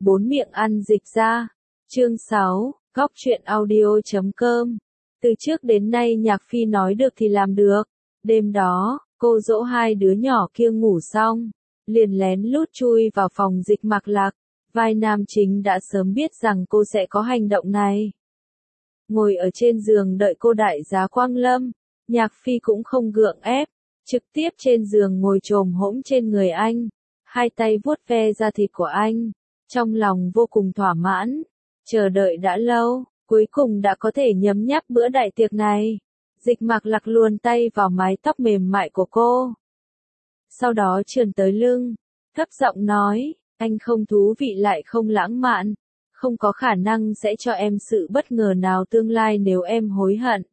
Bốn miệng ăn dịch ra. Chương 6, Góc truyện audio.com. Từ trước đến nay Nhạc Phi nói được thì làm được. Đêm đó, cô dỗ hai đứa nhỏ kia ngủ xong, liền lén lút chui vào phòng Dịch Mạc Lạc. Vai nam chính đã sớm biết rằng cô sẽ có hành động này. Ngồi ở trên giường đợi cô đại giá Quang Lâm, Nhạc Phi cũng không gượng ép, trực tiếp trên giường ngồi chồm hỗn trên người anh, hai tay vuốt ve da thịt của anh, trong lòng vô cùng thỏa mãn, chờ đợi đã lâu, cuối cùng đã có thể nhấm nháp bữa đại tiệc này. Dịch Mạc Lạc luồn tay vào mái tóc mềm mại của cô, sau đó trườn tới lưng, thấp giọng nói, anh không thú vị lại không lãng mạn, không có khả năng sẽ cho em sự bất ngờ nào tương lai nếu em hối hận.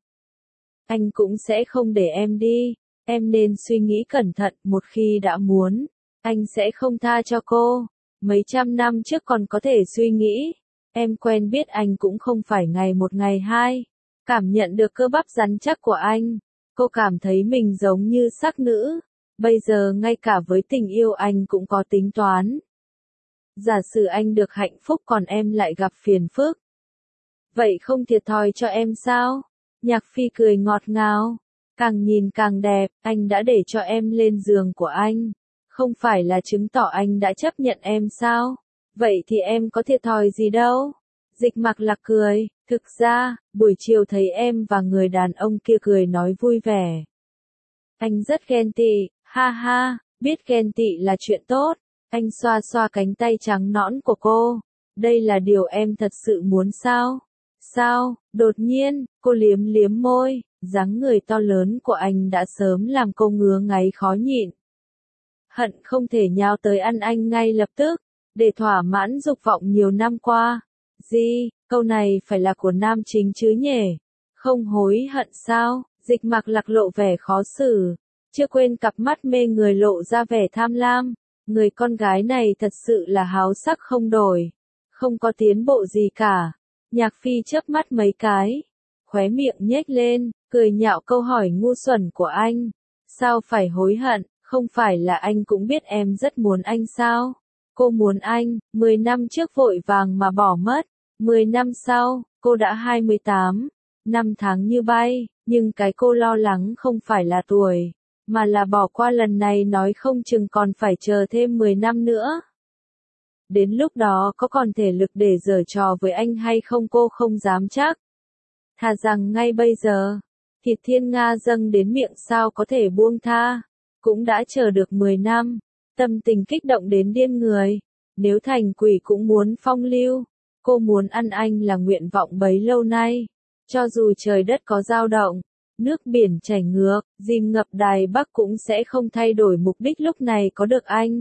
Anh cũng sẽ không để em đi, em nên suy nghĩ cẩn thận, một khi đã muốn, anh sẽ không tha cho cô. Mấy trăm năm trước còn có thể suy nghĩ, em quen biết anh cũng không phải ngày một ngày hai. Cảm nhận được cơ bắp rắn chắc của anh, cô cảm thấy mình giống như sắc nữ, bây giờ ngay cả với tình yêu anh cũng có tính toán. Giả sử anh được hạnh phúc còn em lại gặp phiền phức, vậy không thiệt thòi cho em sao? Nhạc Phi cười ngọt ngào, càng nhìn càng đẹp, anh đã để cho em lên giường của anh, không phải là chứng tỏ anh đã chấp nhận em sao? Vậy thì em có thiệt thòi gì đâu? Dịch Mạc Lạc cười, thực ra, buổi chiều thấy em và người đàn ông kia cười nói vui vẻ. Anh rất ghen tị, ha ha, biết ghen tị là chuyện tốt. Anh xoa xoa cánh tay trắng nõn của cô. Đây là điều em thật sự muốn sao? Sao? Đột nhiên, cô liếm liếm môi, dáng người to lớn của anh đã sớm làm cô ngứa ngáy khó nhịn. Hận không thể nhào tới ăn anh ngay lập tức, để thỏa mãn dục vọng nhiều năm qua. Gì, câu này phải là của nam chính chứ nhỉ? Không hối hận sao? Dịch Mạc Lạc lộ vẻ khó xử, chưa quên cặp mắt mê người lộ ra vẻ tham lam. Người con gái này thật sự là háo sắc không đổi, không có tiến bộ gì cả. Nhạc Phi chớp mắt mấy cái, khóe miệng nhếch lên, cười nhạo câu hỏi ngu xuẩn của anh. Sao phải hối hận, không phải là anh cũng biết em rất muốn anh sao? Cô muốn anh, 10 năm trước vội vàng mà bỏ mất, 10 năm sau, cô đã 28, năm tháng như bay, nhưng cái cô lo lắng không phải là tuổi, mà là bỏ qua lần này nói không chừng còn phải chờ thêm 10 năm nữa. Đến lúc đó có còn thể lực để giở trò với anh hay không cô không dám chắc. Thà rằng ngay bây giờ, thịt thiên nga dâng đến miệng sao có thể buông tha, cũng đã chờ được 10 năm, tâm tình kích động đến điên người, nếu thành quỷ cũng muốn phong lưu, cô muốn ăn anh là nguyện vọng bấy lâu nay, cho dù trời đất có dao động. Nước biển chảy ngược, dìm ngập Đài Bắc cũng sẽ không thay đổi mục đích lúc này có được anh.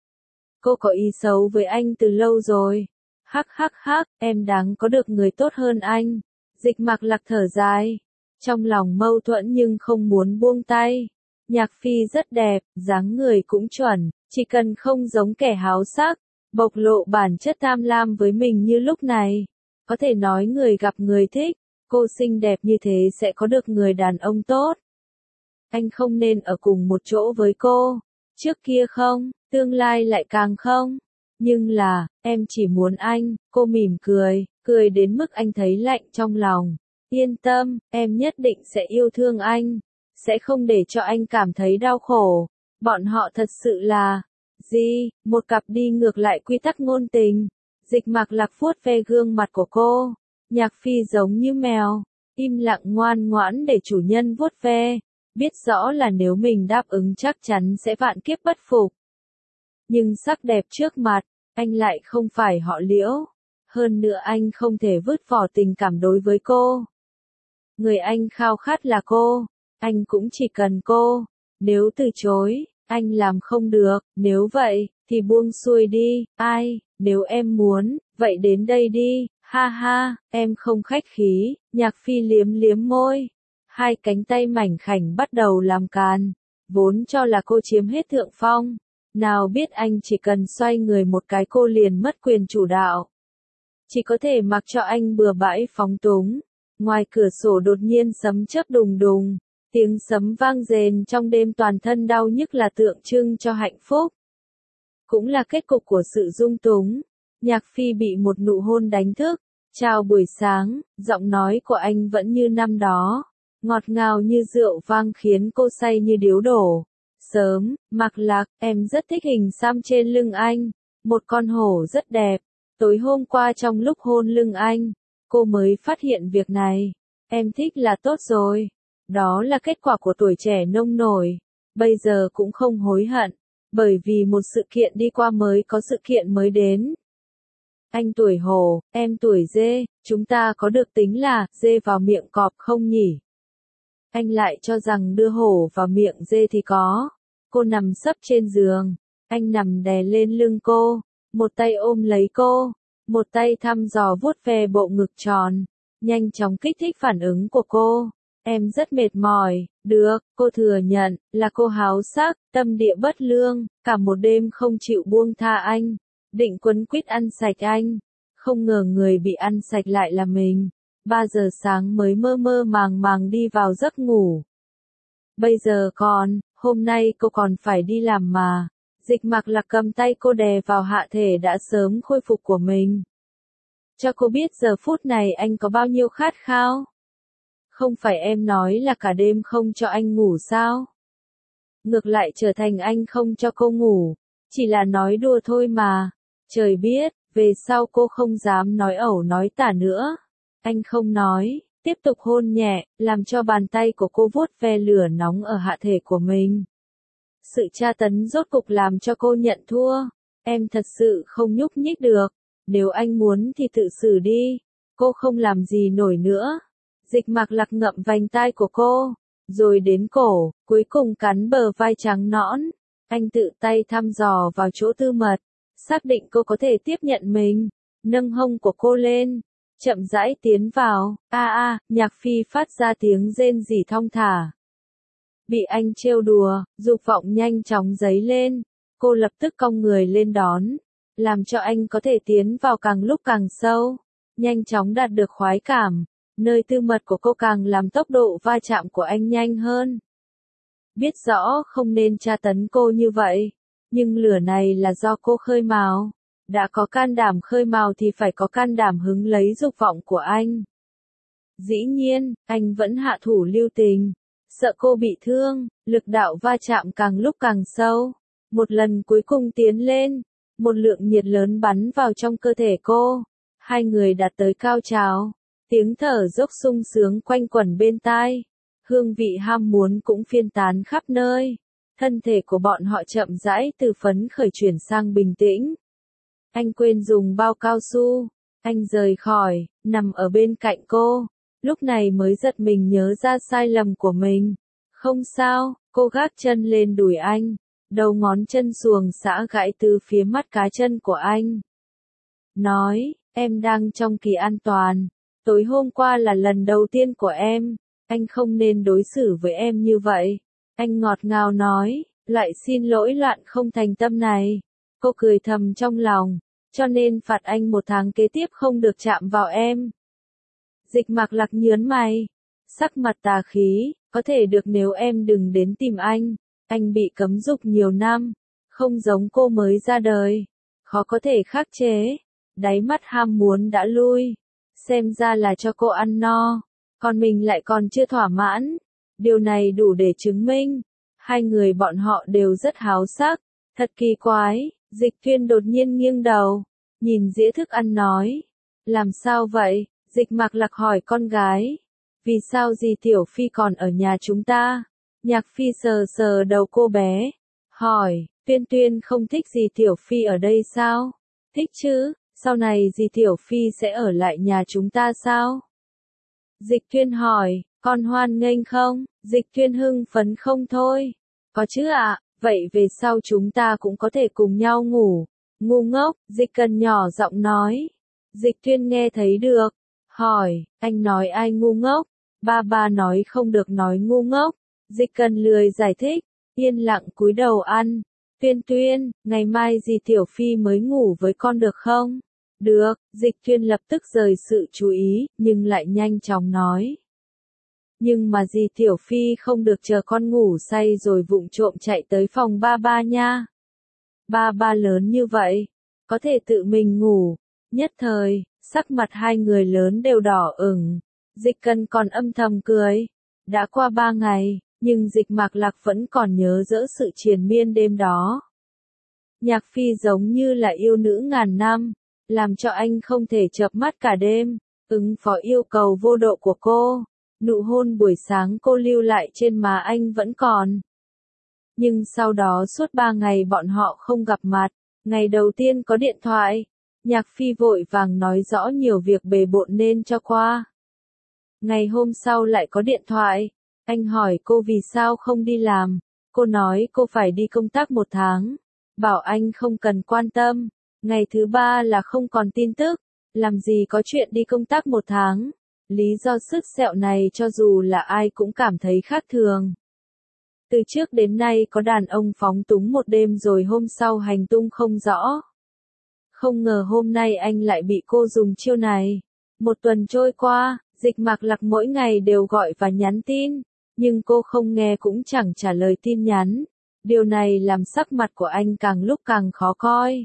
Cô có ý xấu với anh từ lâu rồi. Hắc hắc hắc, em đáng có được người tốt hơn anh. Dịch Mạc Lạc thở dài, trong lòng mâu thuẫn nhưng không muốn buông tay. Nhạc Phi rất đẹp, dáng người cũng chuẩn, chỉ cần không giống kẻ háo sắc, bộc lộ bản chất tham lam với mình như lúc này. Có thể nói người gặp người thích. Cô xinh đẹp như thế sẽ có được người đàn ông tốt. Anh không nên ở cùng một chỗ với cô. Trước kia không, tương lai lại càng không. Nhưng là, em chỉ muốn anh, cô mỉm cười, cười đến mức anh thấy lạnh trong lòng. Yên tâm, em nhất định sẽ yêu thương anh. Sẽ không để cho anh cảm thấy đau khổ. Bọn họ thật sự là, gì, một cặp đi ngược lại quy tắc ngôn tình. Dịch Mạc Lạc vuốt ve gương mặt của cô. Nhạc Phi giống như mèo, im lặng ngoan ngoãn để chủ nhân vuốt ve, biết rõ là nếu mình đáp ứng chắc chắn sẽ vạn kiếp bất phục. Nhưng sắc đẹp trước mặt, anh lại không phải họ Liễu, hơn nữa anh không thể vứt bỏ tình cảm đối với cô. Người anh khao khát là cô, anh cũng chỉ cần cô, nếu từ chối, anh làm không được, nếu vậy, thì buông xuôi đi, ai, nếu em muốn, vậy đến đây đi. Ha ha, em không khách khí, Nhạc Phi liếm liếm môi. Hai cánh tay mảnh khảnh bắt đầu làm càn. Vốn cho là cô chiếm hết thượng phong. Nào biết anh chỉ cần xoay người một cái cô liền mất quyền chủ đạo. Chỉ có thể mặc cho anh bừa bãi phóng túng. Ngoài cửa sổ đột nhiên sấm chớp đùng đùng. Tiếng sấm vang rền trong đêm toàn thân đau nhức là tượng trưng cho hạnh phúc. Cũng là kết cục của sự dung túng. Nhạc Phi bị một nụ hôn đánh thức. Chào buổi sáng, giọng nói của anh vẫn như năm đó. Ngọt ngào như rượu vang khiến cô say như điếu đổ. Sớm, Mạc Lạc, em rất thích hình xăm trên lưng anh. Một con hổ rất đẹp. Tối hôm qua trong lúc hôn lưng anh, cô mới phát hiện việc này. Em thích là tốt rồi. Đó là kết quả của tuổi trẻ nông nổi. Bây giờ cũng không hối hận. Bởi vì một sự kiện đi qua mới có sự kiện mới đến. Anh tuổi hổ, em tuổi dê, chúng ta có được tính là dê vào miệng cọp không nhỉ? Anh lại cho rằng đưa hổ vào miệng dê thì có. Cô nằm sấp trên giường, anh nằm đè lên lưng cô, một tay ôm lấy cô, một tay thăm dò vuốt ve bộ ngực tròn, nhanh chóng kích thích phản ứng của cô. Em rất mệt mỏi, được, cô thừa nhận, là cô háo sắc, tâm địa bất lương, cả một đêm không chịu buông tha anh, định quấn quýt ăn sạch anh. Không ngờ người bị ăn sạch lại là mình. 3 giờ sáng mới mơ mơ màng màng đi vào giấc ngủ. Bây giờ hôm nay cô còn phải đi làm mà. Dịch Mạc Lạc cầm tay cô đè vào hạ thể đã sớm khôi phục của mình. Cho cô biết giờ phút này anh có bao nhiêu khát khao. Không phải em nói là cả đêm không cho anh ngủ sao? Ngược lại trở thành anh không cho cô ngủ. Chỉ là nói đùa thôi mà. Trời biết, về sau cô không dám nói ẩu nói tả nữa. Anh không nói, tiếp tục hôn nhẹ, làm cho bàn tay của cô vuốt ve lửa nóng ở hạ thể của mình. Sự tra tấn rốt cục làm cho cô nhận thua. Em thật sự không nhúc nhích được. Nếu anh muốn thì tự xử đi. Cô không làm gì nổi nữa. Dịch Mạc Lạc ngậm vành tai của cô, rồi đến cổ, cuối cùng cắn bờ vai trắng nõn. Anh tự tay thăm dò vào chỗ tư mật, xác định cô có thể tiếp nhận mình, nâng hông của cô lên, chậm rãi tiến vào. Nhạc Phi phát ra tiếng rên rỉ thong thả. Bị anh trêu đùa, dục vọng nhanh chóng dấy lên, cô lập tức cong người lên đón, làm cho anh có thể tiến vào càng lúc càng sâu, nhanh chóng đạt được khoái cảm. Nơi tư mật của cô càng làm tốc độ va chạm của anh nhanh hơn. Biết rõ không nên tra tấn cô như vậy, nhưng lửa này là do cô khơi mào. Đã có can đảm khơi mào thì phải có can đảm hứng lấy dục vọng của anh. Dĩ nhiên, anh vẫn hạ thủ lưu tình. Sợ cô bị thương, lực đạo va chạm càng lúc càng sâu. Một lần cuối cùng tiến lên, một lượng nhiệt lớn bắn vào trong cơ thể cô. Hai người đạt tới cao trào. Tiếng thở dốc sung sướng quanh quẩn bên tai. Hương vị ham muốn cũng phiên tán khắp nơi. Thân thể của bọn họ chậm rãi từ phấn khởi chuyển sang bình tĩnh. Anh quên dùng bao cao su. Anh rời khỏi, nằm ở bên cạnh cô. Lúc này mới giật mình nhớ ra sai lầm của mình. Không sao, cô gác chân lên đùi anh. Đầu ngón chân xuồng xã gãi từ phía mắt cá chân của anh. Nói, em đang trong kỳ an toàn. Tối hôm qua là lần đầu tiên của em. Anh không nên đối xử với em như vậy. Anh ngọt ngào nói, lại xin lỗi loạn không thành tâm này. Cô cười thầm trong lòng, cho nên phạt anh 1 tháng kế tiếp không được chạm vào em. Dịch Mạc Lạc nhớn mày, sắc mặt tà khí, có thể được nếu em đừng đến tìm anh. Anh bị cấm dục nhiều năm, không giống cô mới ra đời, khó có thể khắc chế. Đáy mắt ham muốn đã lui, xem ra là cho cô ăn no, còn mình lại còn chưa thỏa mãn. Điều này đủ để chứng minh, hai người bọn họ đều rất háo sắc. Thật kỳ quái, Dịch Tuyên đột nhiên nghiêng đầu, nhìn dĩa thức ăn nói. Làm sao vậy? Dịch Mạc Lạc hỏi con gái. Vì sao dì Tiểu Phi còn ở nhà chúng ta? Nhạc Phi sờ sờ đầu cô bé, hỏi, Tuyên Tuyên không thích dì Tiểu Phi ở đây sao? Thích chứ, sau này dì Tiểu Phi sẽ ở lại nhà chúng ta sao? Dịch Tuyên hỏi, con hoan nghênh không? Dịch Tuyên hưng phấn không thôi. Có chứ ạ, vậy về sau chúng ta cũng có thể cùng nhau ngủ. Ngu ngốc, Dịch Cần nhỏ giọng nói. Dịch Tuyên nghe thấy được, hỏi, anh nói ai ngu ngốc? Ba nói không được nói ngu ngốc. Dịch Cần lười giải thích, yên lặng cúi đầu ăn. Tuyên Tuyên, ngày mai dì Tiểu Phi mới ngủ với con được không? Được, Dịch Tuyên lập tức rời sự chú ý, nhưng lại nhanh chóng nói. Nhưng mà dì Tiểu Phi không được chờ con ngủ say rồi vụng trộm chạy tới phòng ba nha. Ba lớn như vậy, có thể tự mình ngủ. Nhất thời, sắc mặt hai người lớn đều đỏ ửng. Dịch Cần còn âm thầm cười. Đã qua 3 ngày, nhưng Dịch Mạc Lạc vẫn còn nhớ dỡ sự triền miên đêm đó. Nhạc Phi giống như là yêu nữ ngàn năm, làm cho anh không thể chợp mắt cả đêm, ứng phó yêu cầu vô độ của cô. Nụ hôn buổi sáng cô lưu lại trên má anh vẫn còn. Nhưng sau đó suốt 3 ngày bọn họ không gặp mặt, ngày đầu tiên có điện thoại, Nhạc Phi vội vàng nói rõ nhiều việc bề bộn nên cho qua. Ngày hôm sau lại có điện thoại, anh hỏi cô vì sao không đi làm, cô nói cô phải đi công tác 1 tháng, bảo anh không cần quan tâm. Ngày thứ 3 là không còn tin tức, làm gì có chuyện đi công tác 1 tháng. Lý do sứt sẹo này cho dù là ai cũng cảm thấy khác thường. Từ trước đến nay có đàn ông phóng túng một đêm rồi hôm sau hành tung không rõ. Không ngờ hôm nay anh lại bị cô dùng chiêu này. 1 tuần trôi qua, Dịch Mạc Lạc mỗi ngày đều gọi và nhắn tin, nhưng cô không nghe cũng chẳng trả lời tin nhắn. Điều này làm sắc mặt của anh càng lúc càng khó coi.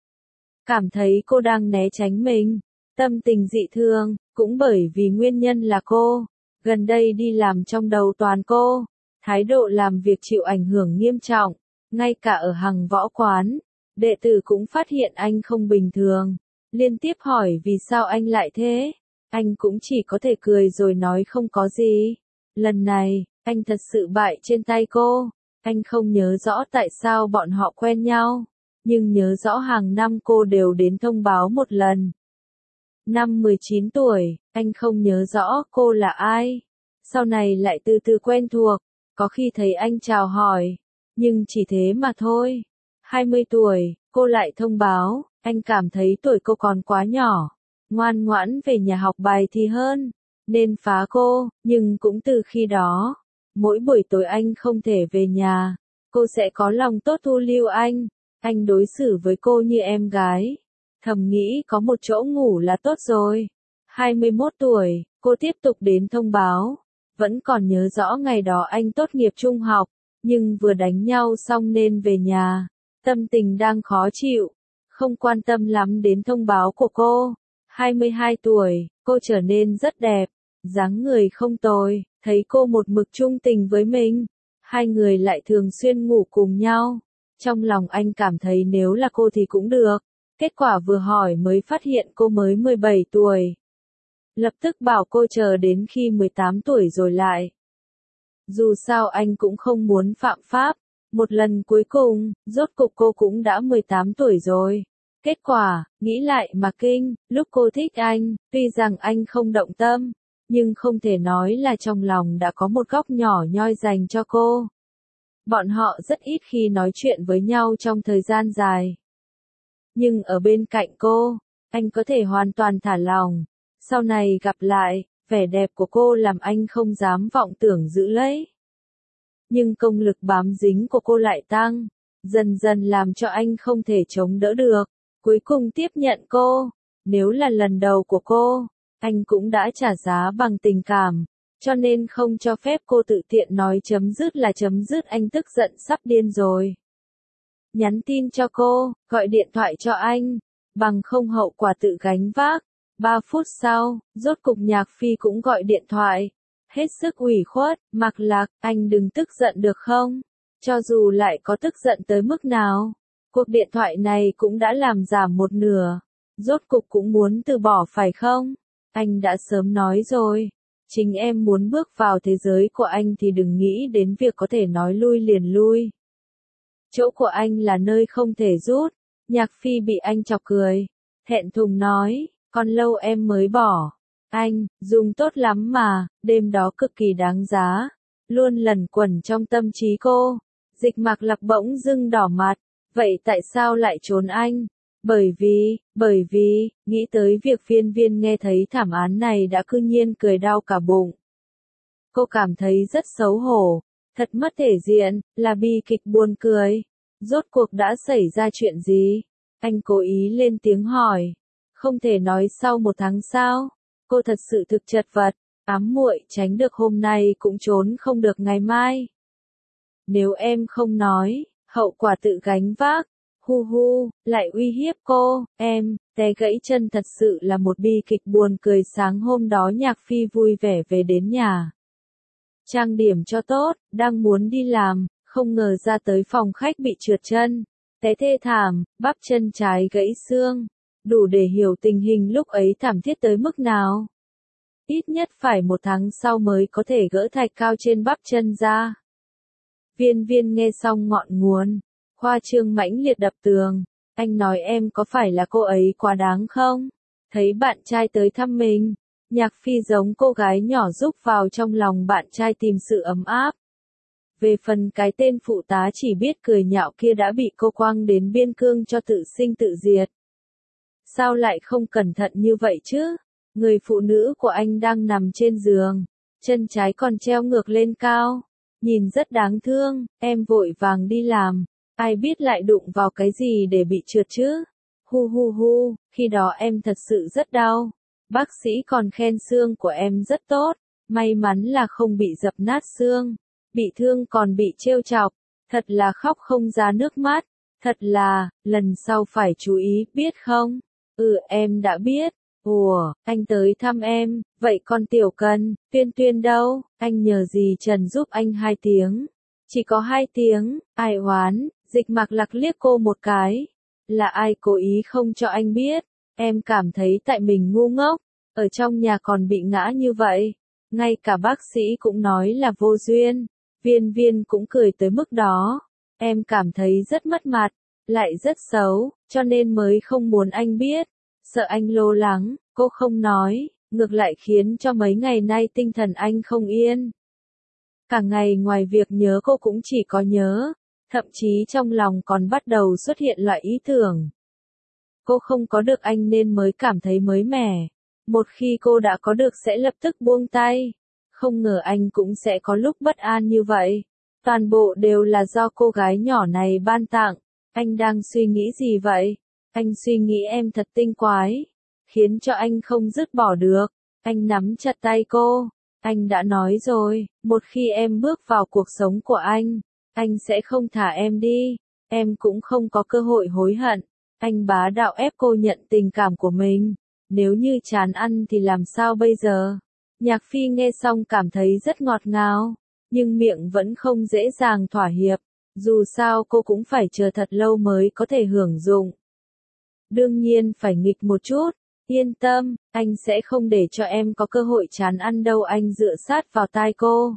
Cảm thấy cô đang né tránh mình, tâm tình dị thường, cũng bởi vì nguyên nhân là cô. Gần đây đi làm trong đầu toàn cô, thái độ làm việc chịu ảnh hưởng nghiêm trọng, ngay cả ở hàng võ quán, đệ tử cũng phát hiện anh không bình thường, liên tiếp hỏi vì sao anh lại thế. Anh cũng chỉ có thể cười rồi nói không có gì. Lần này, anh thật sự bại trên tay cô. Anh không nhớ rõ tại sao bọn họ quen nhau, nhưng nhớ rõ hàng năm cô đều đến thông báo 1 lần. Năm 19 tuổi, anh không nhớ rõ cô là ai. Sau này lại từ từ quen thuộc, có khi thấy anh chào hỏi, nhưng chỉ thế mà thôi. 20 tuổi, cô lại thông báo, anh cảm thấy tuổi cô còn quá nhỏ, ngoan ngoãn về nhà học bài thì hơn, nên phá cô, nhưng cũng từ khi đó, mỗi buổi tối anh không thể về nhà, cô sẽ có lòng tốt thu lưu anh đối xử với cô như em gái. Thầm nghĩ có một chỗ ngủ là tốt rồi. 21 tuổi, cô tiếp tục đến thông báo. Vẫn còn nhớ rõ ngày đó anh tốt nghiệp trung học, nhưng vừa đánh nhau xong nên về nhà. Tâm tình đang khó chịu, không quan tâm lắm đến thông báo của cô. 22 tuổi, cô trở nên rất đẹp, dáng người không tồi, thấy cô một mực trung tình với mình. Hai người lại thường xuyên ngủ cùng nhau. Trong lòng anh cảm thấy nếu là cô thì cũng được. Kết quả vừa hỏi mới phát hiện cô mới 17 tuổi. Lập tức bảo cô chờ đến khi 18 tuổi rồi lại. Dù sao anh cũng không muốn phạm pháp. Một lần cuối cùng, rốt cục cô cũng đã 18 tuổi rồi. Kết quả, nghĩ lại mà kinh, lúc cô thích anh, tuy rằng anh không động tâm, nhưng không thể nói là trong lòng đã có một góc nhỏ nhoi dành cho cô. Bọn họ rất ít khi nói chuyện với nhau trong thời gian dài. Nhưng ở bên cạnh cô, anh có thể hoàn toàn thả lòng. Sau này gặp lại, vẻ đẹp của cô làm anh không dám vọng tưởng giữ lấy. Nhưng công lực bám dính của cô lại tăng, dần dần làm cho anh không thể chống đỡ được. Cuối cùng tiếp nhận cô. Nếu là lần đầu của cô, anh cũng đã trả giá bằng tình cảm, cho nên không cho phép cô tự tiện nói chấm dứt là chấm dứt. Anh tức giận sắp điên rồi. Nhắn tin cho cô, gọi điện thoại cho anh, bằng không hậu quả tự gánh vác. 3 phút sau, rốt cục Nhạc Phi cũng gọi điện thoại. Hết sức ủy khuất, Mạc Lạc, anh đừng tức giận được không? Cho dù lại có tức giận tới mức nào, cuộc điện thoại này cũng đã làm giảm 1/2. Rốt cục cũng muốn từ bỏ phải không? Anh đã sớm nói rồi. Chính em muốn bước vào thế giới của anh thì đừng nghĩ đến việc có thể nói lui liền lui. Chỗ của anh là nơi không thể rút. Nhạc Phi bị anh chọc cười. Thẹn thùng nói, còn lâu em mới bỏ. Anh, dùng tốt lắm mà, đêm đó cực kỳ đáng giá. Luôn lẩn quẩn trong tâm trí cô. Dịch Mạc Lạc bỗng dưng đỏ mặt. Vậy tại sao lại trốn anh? Bởi vì, nghĩ tới việc Viên Viên nghe thấy thảm án này đã cư nhiên cười đau cả bụng. Cô cảm thấy rất xấu hổ, thật mất thể diện, là bi kịch buồn cười. Rốt cuộc đã xảy ra chuyện gì? Anh cố ý lên tiếng hỏi. Không thể nói sau 1 tháng sao? Cô thật sự thực chật vật, ám muội tránh được hôm nay cũng trốn không được ngày mai. Nếu em không nói, hậu quả tự gánh vác. Hu hu, lại uy hiếp cô, em, té gãy chân thật sự là một bi kịch buồn cười. Sáng hôm đó Nhạc Phi vui vẻ về đến nhà. Trang điểm cho tốt, đang muốn đi làm, không ngờ ra tới phòng khách bị trượt chân. Té thê thảm, bắp chân trái gãy xương. Đủ để hiểu tình hình lúc ấy thảm thiết tới mức nào. Ít nhất phải 1 tháng sau mới có thể gỡ thạch cao trên bắp chân ra. Viên Viên nghe xong ngọn nguồn, khoa trương mãnh liệt đập tường. Anh nói em có phải là cô ấy quá đáng không? Thấy bạn trai tới thăm mình, Nhạc Phi giống cô gái nhỏ rúc vào trong lòng bạn trai tìm sự ấm áp. Về phần cái tên phụ tá chỉ biết cười nhạo kia đã bị cô quăng đến biên cương cho tự sinh tự diệt. Sao lại không cẩn thận như vậy chứ? Người phụ nữ của anh đang nằm trên giường, chân trái còn treo ngược lên cao, nhìn rất đáng thương. Em vội vàng đi làm, ai biết lại đụng vào cái gì để bị trượt chứ? Hu hu hu, khi đó em thật sự rất đau. Bác sĩ còn khen xương của em rất tốt, may mắn là không bị dập nát xương, bị thương còn bị trêu chọc, thật là khóc không ra nước mắt, thật là, lần sau phải chú ý, biết không? Em đã biết. Ủa, anh tới thăm em, vậy con Tiểu Cần, Tuyên Tuyên đâu? Anh nhờ dì Trần giúp anh 2 tiếng. Chỉ có 2 tiếng, ai oán? Dịch Mặc Lạc liếc cô một cái. Là ai cố ý không cho anh biết? Em cảm thấy tại mình ngu ngốc, ở trong nhà còn bị ngã như vậy. Ngay cả bác sĩ cũng nói là vô duyên. Viên Viên cũng cười tới mức đó. Em cảm thấy rất mất mặt, lại rất xấu, cho nên mới không muốn anh biết. Sợ anh lo lắng, cô không nói, ngược lại khiến cho mấy ngày nay tinh thần anh không yên. Cả ngày ngoài việc nhớ cô cũng chỉ có nhớ, thậm chí trong lòng còn bắt đầu xuất hiện loại ý tưởng. Cô không có được anh nên mới cảm thấy mới mẻ. Một khi cô đã có được sẽ lập tức buông tay. Không ngờ anh cũng sẽ có lúc bất an như vậy. Toàn bộ đều là do cô gái nhỏ này ban tặng. Anh đang suy nghĩ gì vậy? Anh suy nghĩ em thật tinh quái, khiến cho anh không dứt bỏ được. Anh nắm chặt tay cô. Anh đã nói rồi, một khi em bước vào cuộc sống của anh sẽ không thả em đi. Em cũng không có cơ hội hối hận. Anh bá đạo ép cô nhận tình cảm của mình. Nếu như chán ăn thì làm sao bây giờ? Nhạc Phi nghe xong cảm thấy rất ngọt ngào, nhưng miệng vẫn không dễ dàng thỏa hiệp. Dù sao cô cũng phải chờ thật lâu mới có thể hưởng dụng. Đương nhiên phải nghịch một chút. Yên tâm, anh sẽ không để cho em có cơ hội chán ăn đâu. Anh dựa sát vào tai cô.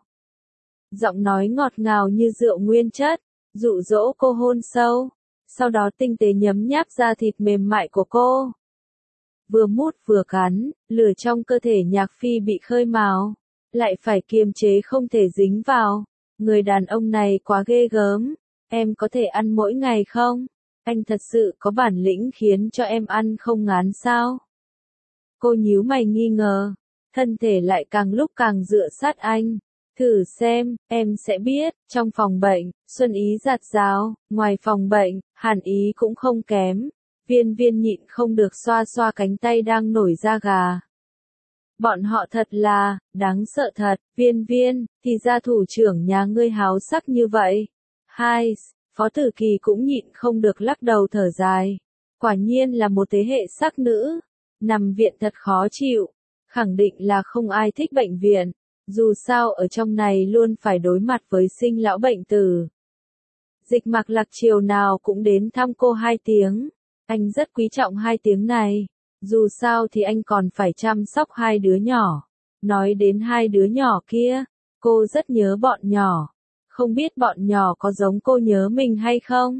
Giọng nói ngọt ngào như rượu nguyên chất, dụ dỗ cô hôn sâu. Sau đó tinh tế nhấm nháp da thịt mềm mại của cô. Vừa mút vừa cắn, lửa trong cơ thể Nhạc Phi bị khơi mào, lại phải kiềm chế không thể dính vào. Người đàn ông này quá ghê gớm. Em có thể ăn mỗi ngày không? Anh thật sự có bản lĩnh khiến cho em ăn không ngán sao? Cô nhíu mày nghi ngờ, thân thể lại càng lúc càng dựa sát anh. Thử xem, em sẽ biết. Trong phòng bệnh, xuân ý rạt rào, ngoài phòng bệnh, hàn ý cũng không kém. Viên Viên nhịn không được xoa xoa cánh tay đang nổi da gà. Bọn họ thật là, đáng sợ thật. Viên Viên, thì ra thủ trưởng nhà ngươi háo sắc như vậy. Hai, Phó Tử Kỳ cũng nhịn không được lắc đầu thở dài. Quả nhiên là một thế hệ sắc nữ. Nằm viện thật khó chịu. Khẳng định là không ai thích bệnh viện. Dù sao ở trong này luôn phải đối mặt với sinh lão bệnh tử. Dịch Mặc Lạc chiều nào cũng đến thăm cô 2 tiếng. Anh rất quý trọng 2 tiếng này. Dù sao thì anh còn phải chăm sóc 2 đứa nhỏ. Nói đến 2 đứa nhỏ kia, cô rất nhớ bọn nhỏ. Không biết bọn nhỏ có giống cô nhớ mình hay không?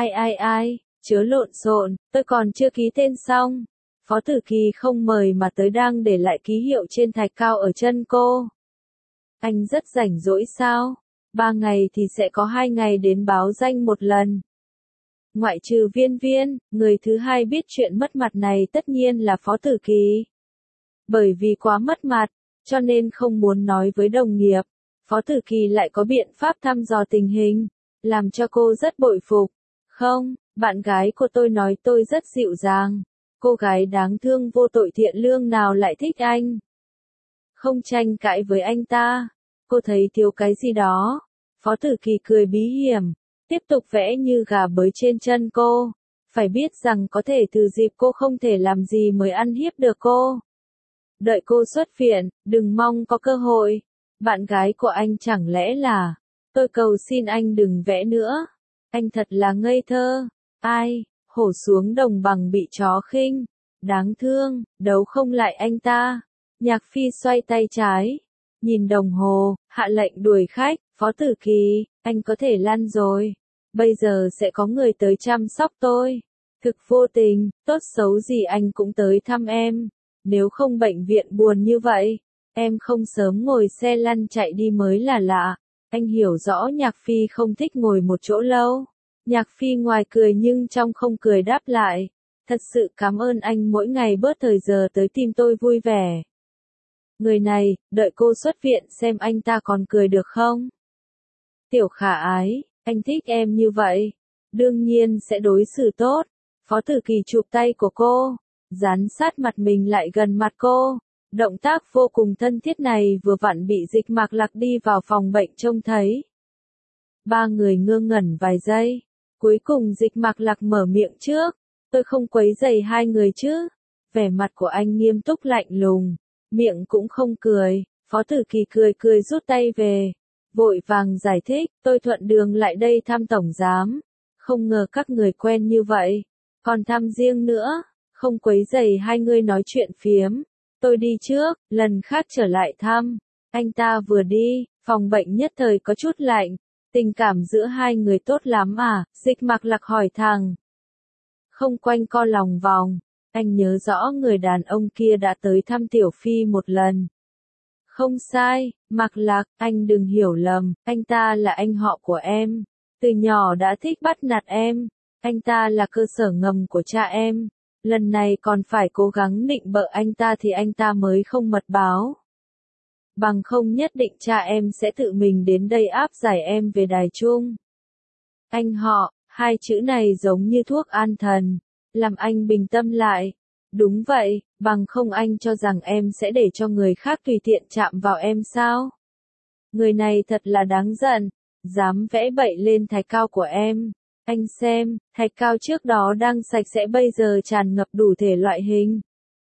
Ai, chớ lộn xộn, tôi còn chưa ký tên xong. Phó Tử Kỳ không mời mà tới đang để lại ký hiệu trên thạch cao ở chân cô. Anh rất rảnh rỗi sao? 3 ngày thì sẽ có 2 ngày đến báo danh một lần. Ngoại trừ Viên Viên, người thứ hai biết chuyện mất mặt này tất nhiên là Phó Tử Kỳ. Bởi vì quá mất mặt, cho nên không muốn nói với đồng nghiệp. Phó Tử Kỳ lại có biện pháp thăm dò tình hình, làm cho cô rất bội phục. Không, bạn gái của tôi nói tôi rất dịu dàng. Cô gái đáng thương vô tội thiện lương nào lại thích anh. Không tranh cãi với anh ta. Cô thấy thiếu cái gì đó. Phó Tử Kỳ cười bí hiểm. tiếp tục vẽ như gà bới trên chân cô. Phải biết rằng có thể từ dịp cô không thể làm gì mới ăn hiếp được cô. Đợi cô xuất viện, đừng mong có cơ hội. Bạn gái của anh chẳng lẽ là, tôi cầu xin anh đừng vẽ nữa. Anh thật là ngây thơ. Ai, hổ xuống đồng bằng bị chó khinh. Đáng thương, đấu không lại anh ta. Nhạc Phi xoay tay trái. Nhìn đồng hồ, hạ lệnh đuổi khách. Phó Tử Kỳ, anh có thể lăn rồi. Bây giờ sẽ có người tới chăm sóc tôi. Thực vô tình, tốt xấu gì anh cũng tới thăm em. Nếu không bệnh viện buồn như vậy, em không sớm ngồi xe lăn chạy đi mới là lạ. Anh hiểu rõ Nhạc Phi không thích ngồi một chỗ lâu. Nhạc Phi ngoài cười nhưng trong không cười đáp lại. Thật sự cảm ơn anh mỗi ngày bớt thời giờ tới tìm tôi vui vẻ. Người này, đợi cô xuất viện xem anh ta còn cười được không? Tiểu Khả Ái, anh thích em như vậy. Đương nhiên sẽ đối xử tốt. Phó Tử Kỳ chụp tay của cô, dán sát mặt mình lại gần mặt cô. Động tác vô cùng thân thiết này vừa vặn bị Dịch Mạc Lạc đi vào phòng bệnh trông thấy. Ba người ngơ ngẩn vài giây. Cuối cùng Dịch Mạc Lạc mở miệng trước. Tôi không quấy rầy hai người chứ. Vẻ mặt của anh nghiêm túc lạnh lùng. Miệng cũng không cười. Phó Tử Kỳ cười cười rút tay về. Vội vàng giải thích, tôi thuận đường lại đây thăm tổng giám. Không ngờ các người quen như vậy. Còn thăm riêng nữa. Không quấy rầy hai người nói chuyện phiếm. Tôi đi trước, lần khác trở lại thăm. Anh ta vừa đi, phòng bệnh nhất thời có chút lạnh. Tình cảm giữa hai người tốt lắm à? Dịch Mạc Lạc hỏi thằng. Không quanh co lòng vòng. Anh nhớ rõ người đàn ông kia đã tới thăm Tiểu Phi một lần. Không sai, Mạc Lạc, anh đừng hiểu lầm, anh ta là anh họ của em. Từ nhỏ đã thích bắt nạt em. Anh ta là cơ sở ngầm của cha em. Lần này còn phải cố gắng nịnh bợ anh ta thì anh ta mới không mật báo. Bằng không nhất định cha em sẽ tự mình đến đây áp giải em về đài chung. Anh họ, hai chữ này giống như thuốc an thần, làm anh bình tâm lại. Đúng vậy, bằng không anh cho rằng em sẽ để cho người khác tùy tiện chạm vào em sao? Người này thật là đáng giận, dám vẽ bậy lên thạch cao của em. Anh xem, thạch cao trước đó đang sạch sẽ bây giờ tràn ngập đủ thể loại hình.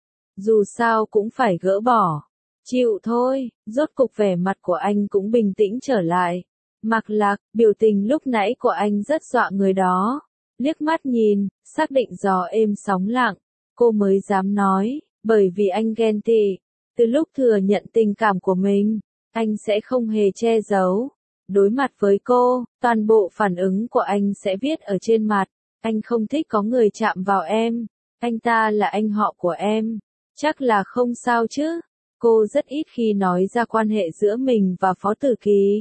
Dù sao cũng phải gỡ bỏ. Chịu thôi, rốt cục vẻ mặt của anh cũng bình tĩnh trở lại. Mạc Lạc, biểu tình lúc nãy của anh rất dọa người đó. Liếc mắt nhìn, xác định gió êm sóng lặng, cô mới dám nói, bởi vì anh ghen tị. Từ lúc thừa nhận tình cảm của mình, anh sẽ không hề che giấu. Đối mặt với cô, toàn bộ phản ứng của anh sẽ viết ở trên mặt. Anh không thích có người chạm vào em. Anh ta là anh họ của em. Chắc là không sao chứ. Cô rất ít khi nói ra quan hệ giữa mình và Phó Tử Kỳ.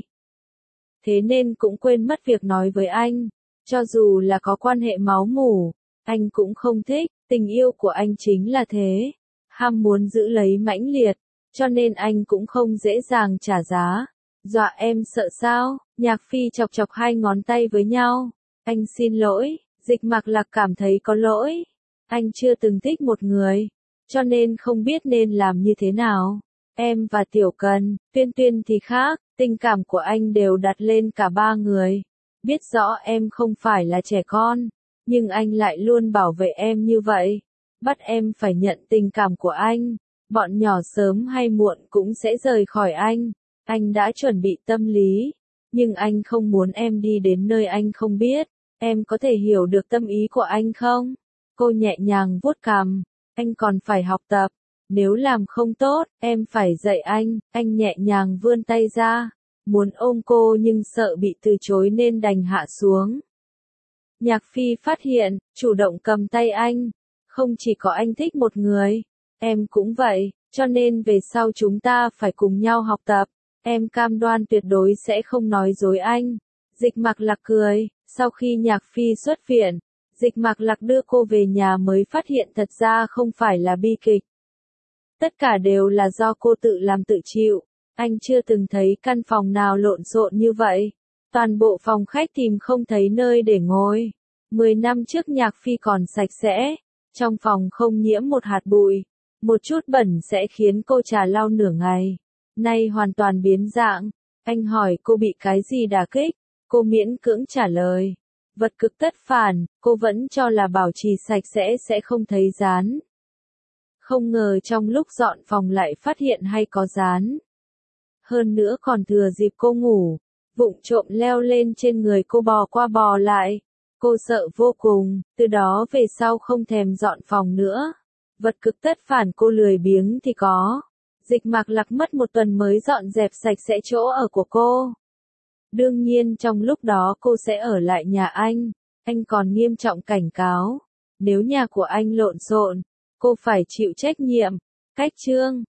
Thế nên cũng quên mất việc nói với anh. Cho dù là có quan hệ máu mủ, anh cũng không thích. Tình yêu của anh chính là thế. Ham muốn giữ lấy mãnh liệt. Cho nên anh cũng không dễ dàng trả giá. Dọa em sợ sao? Nhạc Phi chọc chọc hai ngón tay với nhau. Anh xin lỗi. Dịch Mạc Lạc cảm thấy có lỗi. Anh chưa từng thích một người. Cho nên không biết nên làm như thế nào. Em và Tiểu Cần, Tuyên Tuyên thì khác. Tình cảm của anh đều đặt lên cả ba người. Biết rõ em không phải là trẻ con. Nhưng anh lại luôn bảo vệ em như vậy. Bắt em phải nhận tình cảm của anh. Bọn nhỏ sớm hay muộn cũng sẽ rời khỏi anh. Anh đã chuẩn bị tâm lý. Nhưng anh không muốn em đi đến nơi anh không biết. Em có thể hiểu được tâm ý của anh không? Cô nhẹ nhàng vuốt cằm. Anh còn phải học tập. Nếu làm không tốt, em phải dạy anh. Anh nhẹ nhàng vươn tay ra. Muốn ôm cô nhưng sợ bị từ chối nên đành hạ xuống. Nhạc Phi phát hiện, chủ động cầm tay anh. Không chỉ có anh thích một người. Em cũng vậy, cho nên về sau chúng ta phải cùng nhau học tập. Em cam đoan tuyệt đối sẽ không nói dối anh. Dịch Mạc Lạc cười, sau khi Nhạc Phi xuất viện, Dịch Mạc Lạc đưa cô về nhà mới phát hiện thật ra không phải là bi kịch. Tất cả đều là do cô tự làm tự chịu. Anh chưa từng thấy căn phòng nào lộn xộn như vậy. Toàn bộ phòng khách tìm không thấy nơi để ngồi. 10 năm trước Nhạc Phi còn sạch sẽ. Trong phòng không nhiễm một hạt bụi. Một chút bẩn sẽ khiến cô trà lau nửa ngày. Nay hoàn toàn biến dạng. Anh hỏi cô bị cái gì đả kích. Cô miễn cưỡng trả lời. Vật cực tất phản, cô vẫn cho là bảo trì sạch sẽ không thấy dán. Không ngờ trong lúc dọn phòng lại phát hiện hay có dán. Hơn nữa còn thừa dịp cô ngủ, vụng trộm leo lên trên người cô bò qua bò lại. Cô sợ vô cùng, từ đó về sau không thèm dọn phòng nữa. Vật cực tất phản cô lười biếng thì có. Dịch Mạc Lạc mất 1 tuần mới dọn dẹp sạch sẽ chỗ ở của cô. Đương nhiên trong lúc đó cô sẽ ở lại nhà anh còn nghiêm trọng cảnh cáo. Nếu nhà của anh lộn xộn, cô phải chịu trách nhiệm. Cách chương